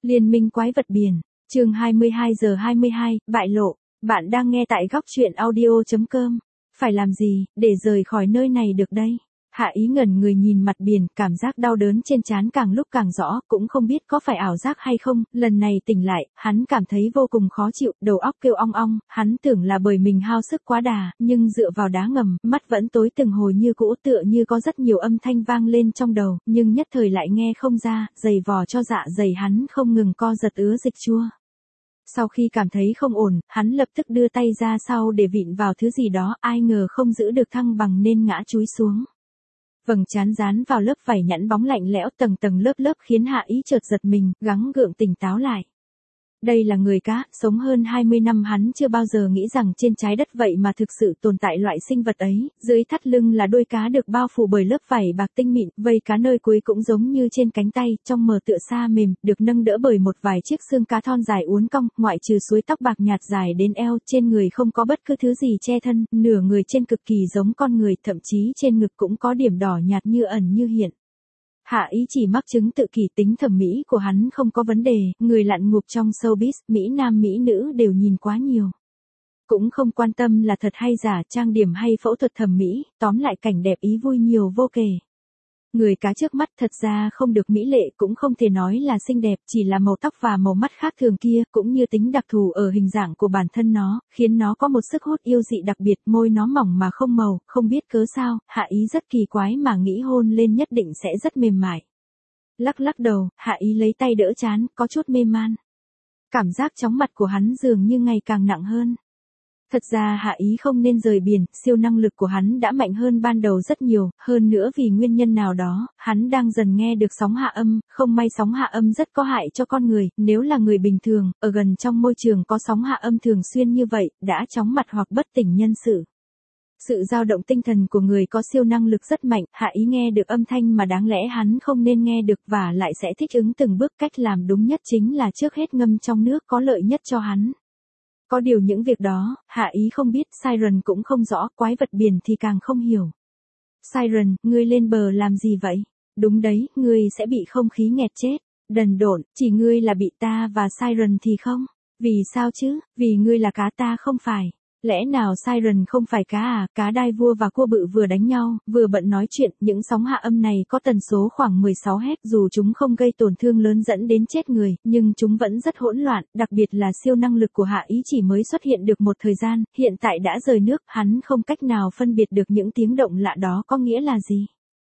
Liên minh quái vật biển, chương 22 giờ 22, bại lộ. Bạn đang nghe tại góc truyện audio.com. Phải làm gì, để rời khỏi nơi này được đây? Hạ Ý ngẩn người nhìn mặt biển, cảm giác đau đớn trên trán càng lúc càng rõ, cũng không biết có phải ảo giác hay không, lần này tỉnh lại, hắn cảm thấy vô cùng khó chịu, đầu óc kêu ong ong, hắn tưởng là bởi mình hao sức quá đà, nhưng dựa vào đá ngầm, mắt vẫn tối từng hồi như cũ, tựa như có rất nhiều âm thanh vang lên trong đầu, nhưng nhất thời lại nghe không ra, dày vò cho dạ dày hắn không ngừng co giật ứa dịch chua. Sau khi cảm thấy không ổn, hắn lập tức đưa tay ra sau để vịn vào thứ gì đó, ai ngờ không giữ được thăng bằng nên ngã chúi xuống. Vầng trán dán vào lớp vảy nhẵn bóng lạnh lẽo tầng tầng lớp lớp khiến Hạ Ý chợt giật mình, gắng gượng tỉnh táo lại. Đây là người cá, sống hơn 20 năm hắn chưa bao giờ nghĩ rằng trên trái đất vậy mà thực sự tồn tại loại sinh vật ấy, dưới thắt lưng là đuôi cá được bao phủ bởi lớp vảy bạc tinh mịn, vây cá nơi cuối cũng giống như trên cánh tay, trong mờ tựa sa mềm, được nâng đỡ bởi một vài chiếc xương cá thon dài uốn cong, ngoại trừ suối tóc bạc nhạt dài đến eo, trên người không có bất cứ thứ gì che thân, nửa người trên cực kỳ giống con người, thậm chí trên ngực cũng có điểm đỏ nhạt như ẩn như hiện. Hạ Ý chỉ mắc chứng tự kỷ, tính thẩm mỹ của hắn không có vấn đề, người lặn ngụp trong showbiz, mỹ nam mỹ nữ đều nhìn quá nhiều. Cũng không quan tâm là thật hay giả, trang điểm hay phẫu thuật thẩm mỹ, tóm lại cảnh đẹp ý vui nhiều vô kể. Người cá trước mắt thật ra không được mỹ lệ, cũng không thể nói là xinh đẹp, chỉ là màu tóc và màu mắt khác thường kia, cũng như tính đặc thù ở hình dạng của bản thân nó, khiến nó có một sức hút yêu dị đặc biệt, môi nó mỏng mà không màu, không biết cớ sao, Hạ Ý rất kỳ quái mà nghĩ hôn lên nhất định sẽ rất mềm mại. Lắc lắc đầu, Hạ Ý lấy tay đỡ trán, có chút mê man. Cảm giác chóng mặt của hắn dường như ngày càng nặng hơn. Thật ra Hạ Ý không nên rời biển, siêu năng lực của hắn đã mạnh hơn ban đầu rất nhiều, hơn nữa vì nguyên nhân nào đó, hắn đang dần nghe được sóng hạ âm, không may sóng hạ âm rất có hại cho con người, nếu là người bình thường, ở gần trong môi trường có sóng hạ âm thường xuyên như vậy, đã chóng mặt hoặc bất tỉnh nhân sự. Sự dao động tinh thần của người có siêu năng lực rất mạnh, Hạ Ý nghe được âm thanh mà đáng lẽ hắn không nên nghe được và lại sẽ thích ứng từng bước, cách làm đúng nhất chính là trước hết ngâm trong nước có lợi nhất cho hắn. Có điều những việc đó, Hạ Ý không biết, Siren cũng không rõ, quái vật biển thì càng không hiểu. Siren, ngươi lên bờ làm gì vậy? Đúng đấy, ngươi sẽ bị không khí nghẹt chết. Đần độn, chỉ ngươi là bị ta và Siren thì không? Vì sao chứ? Vì ngươi là cá ta không phải. Lẽ nào Siren không phải cá à? Cá đai vua và cua bự vừa đánh nhau, vừa bận nói chuyện, những sóng hạ âm này có tần số khoảng 16 Hz, dù chúng không gây tổn thương lớn dẫn đến chết người, nhưng chúng vẫn rất hỗn loạn, đặc biệt là siêu năng lực của Hạ Ý chỉ mới xuất hiện được một thời gian, hiện tại đã rời nước, hắn không cách nào phân biệt được những tiếng động lạ đó có nghĩa là gì.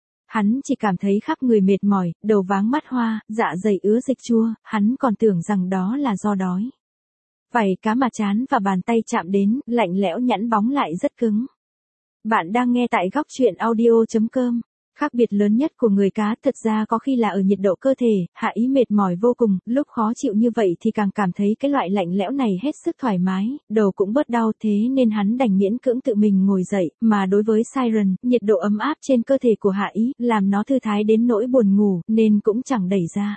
Hắn chỉ cảm thấy khắp người mệt mỏi, đầu váng mắt hoa, dạ dày ứa dịch chua, hắn còn tưởng rằng đó là do đói. Vảy cá mà trán và bàn tay chạm đến, lạnh lẽo nhẵn bóng lại rất cứng. Bạn đang nghe tại góc truyện audio.com. Khác biệt lớn nhất của người cá thật ra có khi là ở nhiệt độ cơ thể, Hạ Ý mệt mỏi vô cùng, lúc khó chịu như vậy thì càng cảm thấy cái loại lạnh lẽo này hết sức thoải mái, đầu cũng bớt đau, thế nên hắn đành miễn cưỡng tự mình ngồi dậy, mà đối với Siren, nhiệt độ ấm áp trên cơ thể của Hạ Ý, làm nó thư thái đến nỗi buồn ngủ, nên cũng chẳng đẩy ra.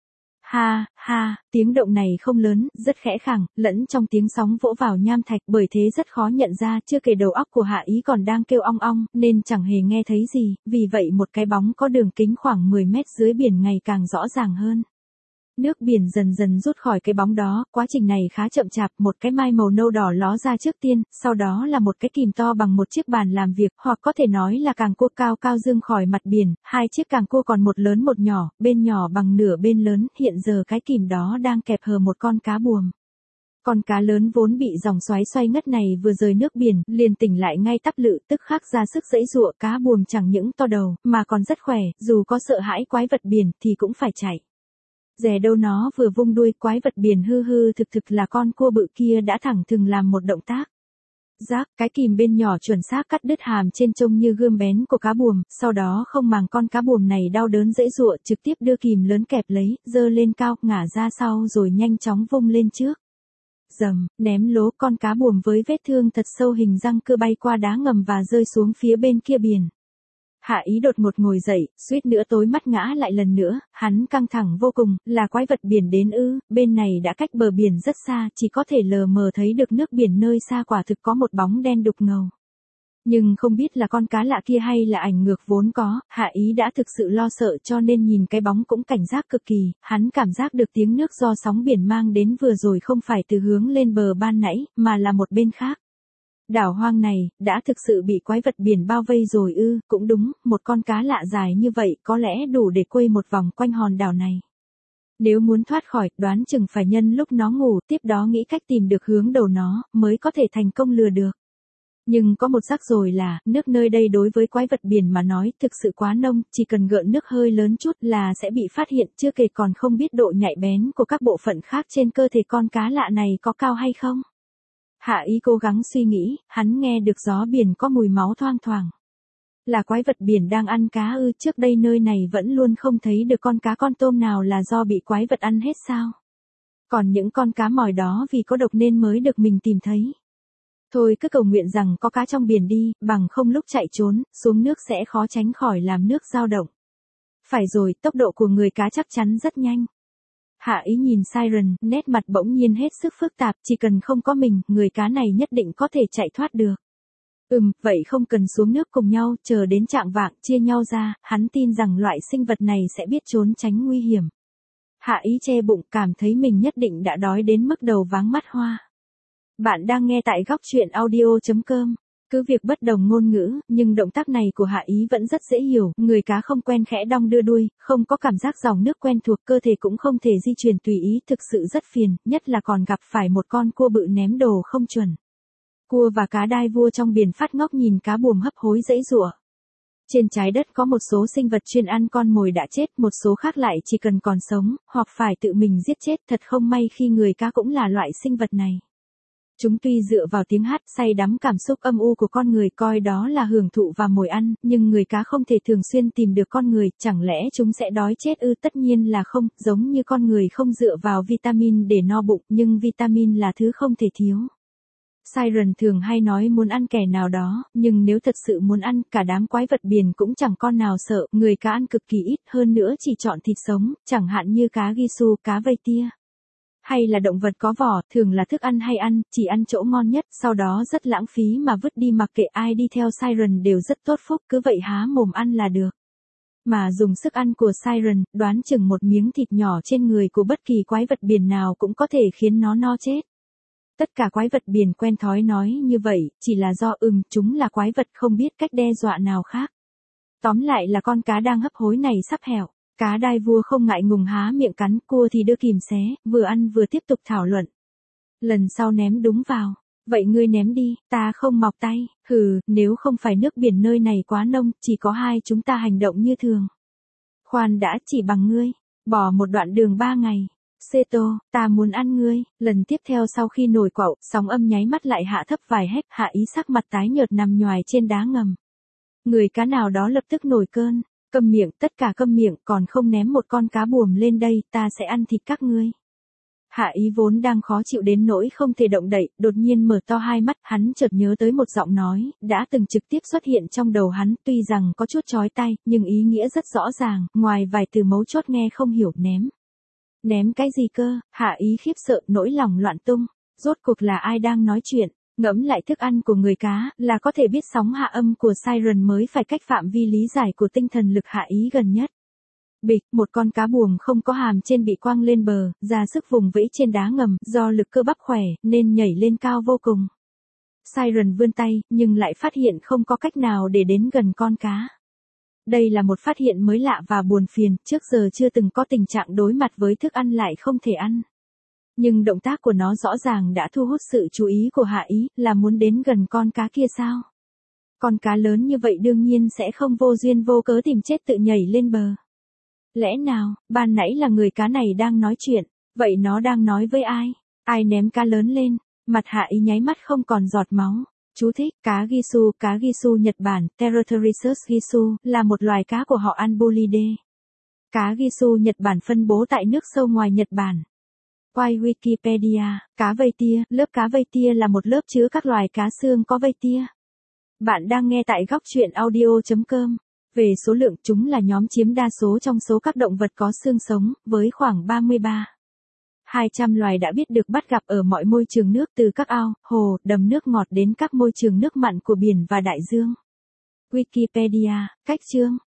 Ha, ha, tiếng động này không lớn, rất khẽ khàng, lẫn trong tiếng sóng vỗ vào nham thạch, bởi thế rất khó nhận ra, chưa kể đầu óc của Hạ Ý còn đang kêu ong ong, nên chẳng hề nghe thấy gì, vì vậy một cái bóng có đường kính khoảng 10 mét dưới biển ngày càng rõ ràng hơn. Nước biển dần dần rút khỏi cái bóng đó, quá trình này khá chậm chạp, một cái mai màu nâu đỏ ló ra trước tiên, sau đó là một cái kìm to bằng một chiếc bàn làm việc, hoặc có thể nói là càng cua cao cao dương khỏi mặt biển, hai chiếc càng cua còn một lớn một nhỏ, bên nhỏ bằng nửa bên lớn, hiện giờ cái kìm đó đang kẹp hờ một con cá buồm. Con cá lớn vốn bị dòng xoáy xoay ngất này vừa rời nước biển, liền tỉnh lại ngay tắp lự, tức khắc ra sức giãy giụa, cá buồm chẳng những to đầu, mà còn rất khỏe, dù có sợ hãi quái vật biển, thì cũng phải chạy. Dè đâu nó vừa vung đuôi, quái vật biển hư hư thực thực là con cua bự kia đã thẳng thừng làm một động tác. Rác, cái kìm bên nhỏ chuẩn xác cắt đứt hàm trên trông như gươm bén của cá buồm, sau đó không màng con cá buồm này đau đớn giãy giụa, trực tiếp đưa kìm lớn kẹp lấy, giơ lên cao, ngả ra sau rồi nhanh chóng vung lên trước. Dầm, ném lố, con cá buồm với vết thương thật sâu hình răng cưa bay qua đá ngầm và rơi xuống phía bên kia biển. Hạ Ý đột ngột ngồi dậy, suýt nữa tối mắt ngã lại lần nữa, hắn căng thẳng vô cùng, là quái vật biển đến ư? Bên này đã cách bờ biển rất xa, chỉ có thể lờ mờ thấy được nước biển nơi xa, quả thực có một bóng đen đục ngầu. Nhưng không biết là con cá lạ kia hay là ảnh ngược vốn có, Hạ Ý đã thực sự lo sợ cho nên nhìn cái bóng cũng cảnh giác cực kỳ, hắn cảm giác được tiếng nước do sóng biển mang đến vừa rồi không phải từ hướng lên bờ ban nãy, mà là một bên khác. Đảo hoang này, đã thực sự bị quái vật biển bao vây rồi ư, cũng đúng, một con cá lạ dài như vậy có lẽ đủ để quây một vòng quanh hòn đảo này. Nếu muốn thoát khỏi, đoán chừng phải nhân lúc nó ngủ, tiếp đó nghĩ cách tìm được hướng đầu nó, mới có thể thành công lừa được. Nhưng có một rắc rồi là, nước nơi đây đối với quái vật biển mà nói thực sự quá nông, chỉ cần gợn nước hơi lớn chút là sẽ bị phát hiện, chưa kể còn không biết độ nhạy bén của các bộ phận khác trên cơ thể con cá lạ này có cao hay không. Hạ Ý cố gắng suy nghĩ, hắn nghe được gió biển có mùi máu thoang thoảng. Là quái vật biển đang ăn cá ư, trước đây nơi này vẫn luôn không thấy được con cá con tôm nào là do bị quái vật ăn hết sao. Còn những con cá mòi đó vì có độc nên mới được mình tìm thấy. Thôi cứ cầu nguyện rằng có cá trong biển đi, bằng không lúc chạy trốn, xuống nước sẽ khó tránh khỏi làm nước dao động. Phải rồi, tốc độ của người cá chắc chắn rất nhanh. Hạ Ý nhìn Siren, nét mặt bỗng nhiên hết sức phức tạp, chỉ cần không có mình, người cá này nhất định có thể chạy thoát được. Vậy không cần xuống nước cùng nhau, chờ đến chạng vạng, chia nhau ra, hắn tin rằng loại sinh vật này sẽ biết trốn tránh nguy hiểm. Hạ Ý che bụng, cảm thấy mình nhất định đã đói đến mức đầu váng mắt hoa. Bạn đang nghe tại góc truyện audio.com. Cứ việc bất đồng ngôn ngữ, nhưng động tác này của Hạ Ý vẫn rất dễ hiểu, người cá không quen khẽ đong đưa đuôi, không có cảm giác dòng nước quen thuộc, cơ thể cũng không thể di chuyển tùy ý, thực sự rất phiền, nhất là còn gặp phải một con cua bự ném đồ không chuẩn. Cua và cá đai vua trong biển phát ngốc nhìn cá buồm hấp hối giãy giụa. Trên trái đất có một số sinh vật chuyên ăn con mồi đã chết, một số khác lại chỉ cần còn sống, hoặc phải tự mình giết chết, thật không may khi người cá cũng là loại sinh vật này. Chúng tuy dựa vào tiếng hát say đắm cảm xúc âm u của con người coi đó là hưởng thụ và mồi ăn, nhưng người cá không thể thường xuyên tìm được con người, chẳng lẽ chúng sẽ đói chết ư? Tất nhiên là không, giống như con người không dựa vào vitamin để no bụng, nhưng vitamin là thứ không thể thiếu. Siren thường hay nói muốn ăn kẻ nào đó, nhưng nếu thật sự muốn ăn, cả đám quái vật biển cũng chẳng con nào sợ, người cá ăn cực kỳ ít, hơn nữa chỉ chọn thịt sống, chẳng hạn như cá Gisu, cá vây tia. Hay là động vật có vỏ, thường là thức ăn hay ăn, chỉ ăn chỗ ngon nhất, sau đó rất lãng phí mà vứt đi, mặc kệ ai đi theo Siren đều rất tốt phúc, cứ vậy há mồm ăn là được. Mà dùng sức ăn của Siren, đoán chừng một miếng thịt nhỏ trên người của bất kỳ quái vật biển nào cũng có thể khiến nó no chết. Tất cả quái vật biển quen thói nói như vậy, chỉ là do chúng là quái vật không biết cách đe dọa nào khác. Tóm lại là con cá đang hấp hối này sắp hẻo. Cá đai vua không ngại ngùng há miệng cắn, cua thì đưa kìm xé, vừa ăn vừa tiếp tục thảo luận. Lần sau ném đúng vào. Vậy ngươi ném đi, ta không mọc tay. Nếu không phải nước biển nơi này quá nông, chỉ có hai chúng ta hành động như thường. Khoan đã, chỉ bằng ngươi. Bỏ một đoạn đường 3 ngày. Seto, ta muốn ăn ngươi. Lần tiếp theo sau khi nổi quẩu, sóng âm nháy mắt lại hạ thấp vài héc, Hạ Ý sắc mặt tái nhợt nằm nhoài trên đá ngầm. Người cá nào đó lập tức nổi cơn. Câm miệng, tất cả câm miệng, còn không ném một con cá buồm lên đây, ta sẽ ăn thịt các ngươi. Hạ Ý vốn đang khó chịu đến nỗi không thể động đậy, đột nhiên mở to hai mắt, hắn chợt nhớ tới một giọng nói, đã từng trực tiếp xuất hiện trong đầu hắn, tuy rằng có chút chói tai, nhưng ý nghĩa rất rõ ràng, ngoài vài từ mấu chốt nghe không hiểu. Ném. Ném cái gì cơ? Hạ Ý khiếp sợ, nỗi lòng loạn tung. Rốt cuộc là ai đang nói chuyện? Ngẫm lại thức ăn của người cá, là có thể biết sóng hạ âm của Siren mới phải cách phạm vi lý giải của tinh thần lực Hạ Ý gần nhất. Bịch, một con cá buồm không có hàm trên bị quăng lên bờ, ra sức vùng vẫy trên đá ngầm, do lực cơ bắp khỏe, nên nhảy lên cao vô cùng. Siren vươn tay, nhưng lại phát hiện không có cách nào để đến gần con cá. Đây là một phát hiện mới lạ và buồn phiền, trước giờ chưa từng có tình trạng đối mặt với thức ăn lại không thể ăn. Nhưng động tác của nó rõ ràng đã thu hút sự chú ý của Hạ Ý, là muốn đến gần con cá kia sao? Con cá lớn như vậy đương nhiên sẽ không vô duyên vô cớ tìm chết tự nhảy lên bờ. Lẽ nào, ban nãy là người cá này đang nói chuyện, vậy nó đang nói với ai? Ai ném cá lớn lên? Mặt Hạ Ý nháy mắt không còn giọt máu. Chú thích, cá Gisu Nhật Bản, Pterotherisus gisu, là một loài cá của họ Annelidae. Cá Gisu Nhật Bản phân bố tại nước sâu ngoài Nhật Bản. Quay Wikipedia, cá vây tia, lớp cá vây tia là một lớp chứa các loài cá xương có vây tia. Bạn đang nghe tại góc truyện audio.com. Về số lượng, chúng là nhóm chiếm đa số trong số các động vật có xương sống, với khoảng 33. 200 loài đã biết được bắt gặp ở mọi môi trường nước từ các ao, hồ, đầm nước ngọt đến các môi trường nước mặn của biển và đại dương. Wikipedia, cách chương